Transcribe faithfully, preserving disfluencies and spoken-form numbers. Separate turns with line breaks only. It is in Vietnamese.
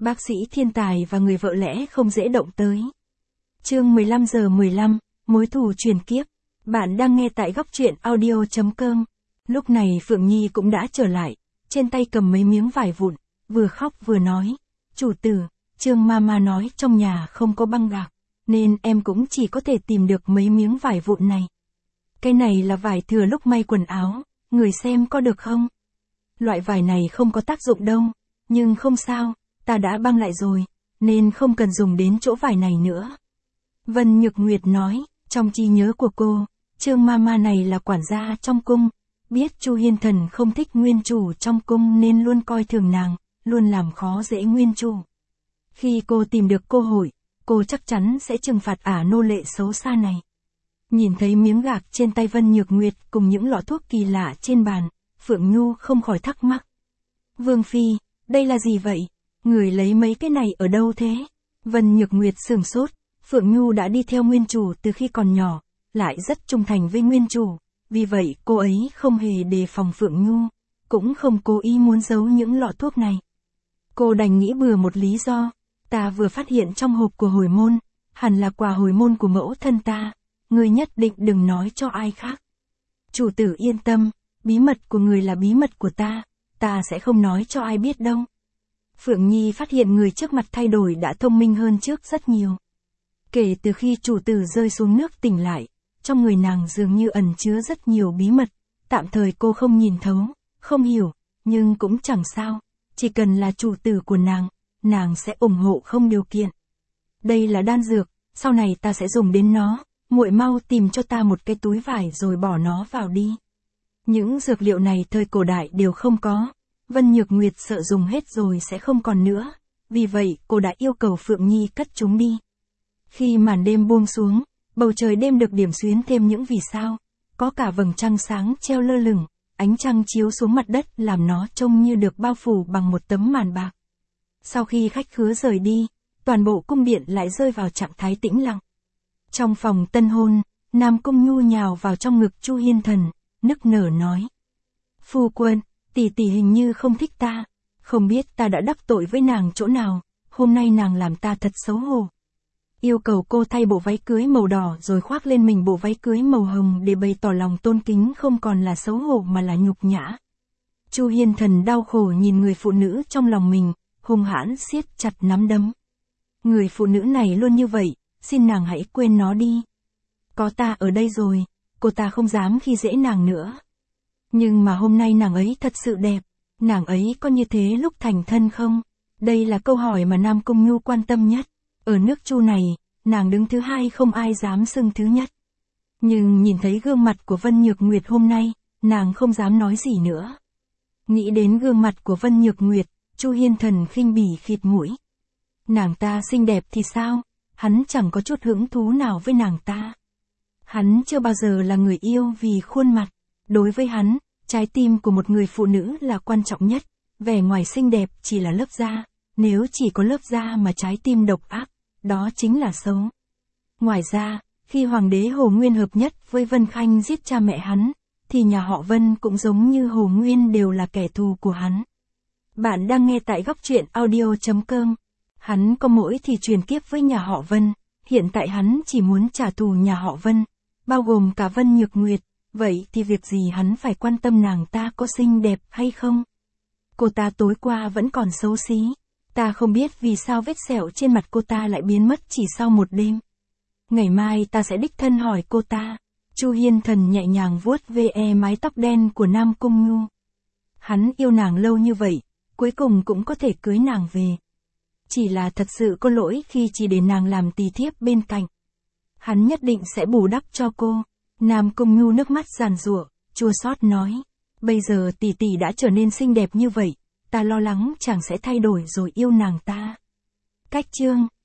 Bác sĩ thiên tài và người vợ lẽ không dễ động tới. Chương mười lăm giờ mười lăm, mối thù truyền kiếp. Bạn đang nghe tại góc truyện audio chấm com. Lúc này Phượng Nhi cũng đã trở lại, trên tay cầm mấy miếng vải vụn, vừa khóc vừa nói. Chủ tử, Trương Mama nói trong nhà không có băng gạc, nên em cũng chỉ có thể tìm được mấy miếng vải vụn này. Cái này là vải thừa lúc may quần áo, người xem có được không? Loại vải này không có tác dụng đâu, nhưng không sao, ta đã băng lại rồi, nên không cần dùng đến chỗ vải này nữa. Vân Nhược Nguyệt nói, trong trí nhớ của cô, Trương Mama này là quản gia trong cung, biết Chu Hiên Thần không thích nguyên chủ trong cung nên luôn coi thường nàng, luôn làm khó dễ nguyên chủ. Khi cô tìm được cơ hội, cô chắc chắn sẽ trừng phạt ả nô lệ xấu xa này. Nhìn thấy miếng gạc trên tay Vân Nhược Nguyệt cùng những lọ thuốc kỳ lạ trên bàn, Phượng Nhu không khỏi thắc mắc. Vương Phi, đây là gì vậy? Người lấy mấy cái này ở đâu thế? Vân Nhược Nguyệt sửng sốt, Phượng Nhu đã đi theo nguyên chủ từ khi còn nhỏ, lại rất trung thành với nguyên chủ, vì vậy cô ấy không hề đề phòng Phượng Nhu, cũng không cố ý muốn giấu những lọ thuốc này. Cô đành nghĩ bừa một lý do, ta vừa phát hiện trong hộp của hồi môn, hẳn là quà hồi môn của mẫu thân ta, người nhất định đừng nói cho ai khác. Chủ tử yên tâm, bí mật của người là bí mật của ta, ta sẽ không nói cho ai biết đâu. Phượng Nhi phát hiện người trước mặt thay đổi đã thông minh hơn trước rất nhiều. Kể từ khi chủ tử rơi xuống nước tỉnh lại, trong người nàng dường như ẩn chứa rất nhiều bí mật, tạm thời cô không nhìn thấu, không hiểu, nhưng cũng chẳng sao, chỉ cần là chủ tử của nàng, nàng sẽ ủng hộ không điều kiện. Đây là đan dược, sau này ta sẽ dùng đến nó, muội mau tìm cho ta một cái túi vải rồi bỏ nó vào đi. Những dược liệu này thời cổ đại đều không có, Vân Nhược Nguyệt sợ dùng hết rồi sẽ không còn nữa, vì vậy cô đã yêu cầu Phượng Nhi cất chúng đi. Khi màn đêm buông xuống, bầu trời đêm được điểm xuyến thêm những vì sao, có cả vầng trăng sáng treo lơ lửng, ánh trăng chiếu xuống mặt đất làm nó trông như được bao phủ bằng một tấm màn bạc. Sau khi khách khứa rời đi, toàn bộ cung điện lại rơi vào trạng thái tĩnh lặng. Trong phòng tân hôn, Nam Cung Nhu nhào vào trong ngực Chu Hiên Thần, nức nở nói. Phu quân, tỷ tỷ hình như không thích ta, không biết ta đã đắc tội với nàng chỗ nào, hôm nay nàng làm ta thật xấu hổ. Yêu cầu cô thay bộ váy cưới màu đỏ rồi khoác lên mình bộ váy cưới màu hồng để bày tỏ lòng tôn kính không còn là xấu hổ mà là nhục nhã. Chu Hiên Thần đau khổ nhìn người phụ nữ trong lòng mình, hung hãn siết chặt nắm đấm. Người phụ nữ này luôn như vậy, xin nàng hãy quên nó đi. Có ta ở đây rồi, cô ta không dám khi dễ nàng nữa. Nhưng mà hôm nay nàng ấy thật sự đẹp, nàng ấy có như thế lúc thành thân không? Đây là câu hỏi mà Nam Cung Nhu quan tâm nhất. Ở nước Chu này, nàng đứng thứ hai không ai dám xưng thứ nhất. Nhưng nhìn thấy gương mặt của Vân Nhược Nguyệt hôm nay, nàng không dám nói gì nữa. Nghĩ đến gương mặt của Vân Nhược Nguyệt, Chu Hiên Thần khinh bỉ khịt mũi. Nàng ta xinh đẹp thì sao? Hắn chẳng có chút hứng thú nào với nàng ta. Hắn chưa bao giờ là người yêu vì khuôn mặt. Đối với hắn, trái tim của một người phụ nữ là quan trọng nhất. Vẻ ngoài xinh đẹp chỉ là lớp da. Nếu chỉ có lớp da mà trái tim độc ác, đó chính là xấu. Ngoài ra, khi Hoàng đế Hồ Nguyên hợp nhất với Vân Khanh giết cha mẹ hắn, thì nhà họ Vân cũng giống như Hồ Nguyên đều là kẻ thù của hắn. Bạn đang nghe tại góc truyện audio chấm com. Hắn có mỗi thì truyền kiếp với nhà họ Vân, hiện tại hắn chỉ muốn trả thù nhà họ Vân, bao gồm cả Vân Nhược Nguyệt, vậy thì việc gì hắn phải quan tâm nàng ta có xinh đẹp hay không? Cô ta tối qua vẫn còn xấu xí. Ta không biết vì sao vết sẹo trên mặt cô ta lại biến mất chỉ sau một đêm. Ngày mai ta sẽ đích thân hỏi cô ta. Chu Hiên Thần nhẹ nhàng vuốt ve mái tóc đen của Nam Cung Nhu. Hắn yêu nàng lâu như vậy, cuối cùng cũng có thể cưới nàng về. Chỉ là thật sự có lỗi khi chỉ để nàng làm tỳ thiếp bên cạnh. Hắn nhất định sẽ bù đắp cho cô. Nam Cung Nhu nước mắt giàn giụa, chua xót nói. Bây giờ tỷ tỷ đã trở nên xinh đẹp như vậy. Ta lo lắng chàng sẽ thay đổi rồi yêu nàng ta. Cách chương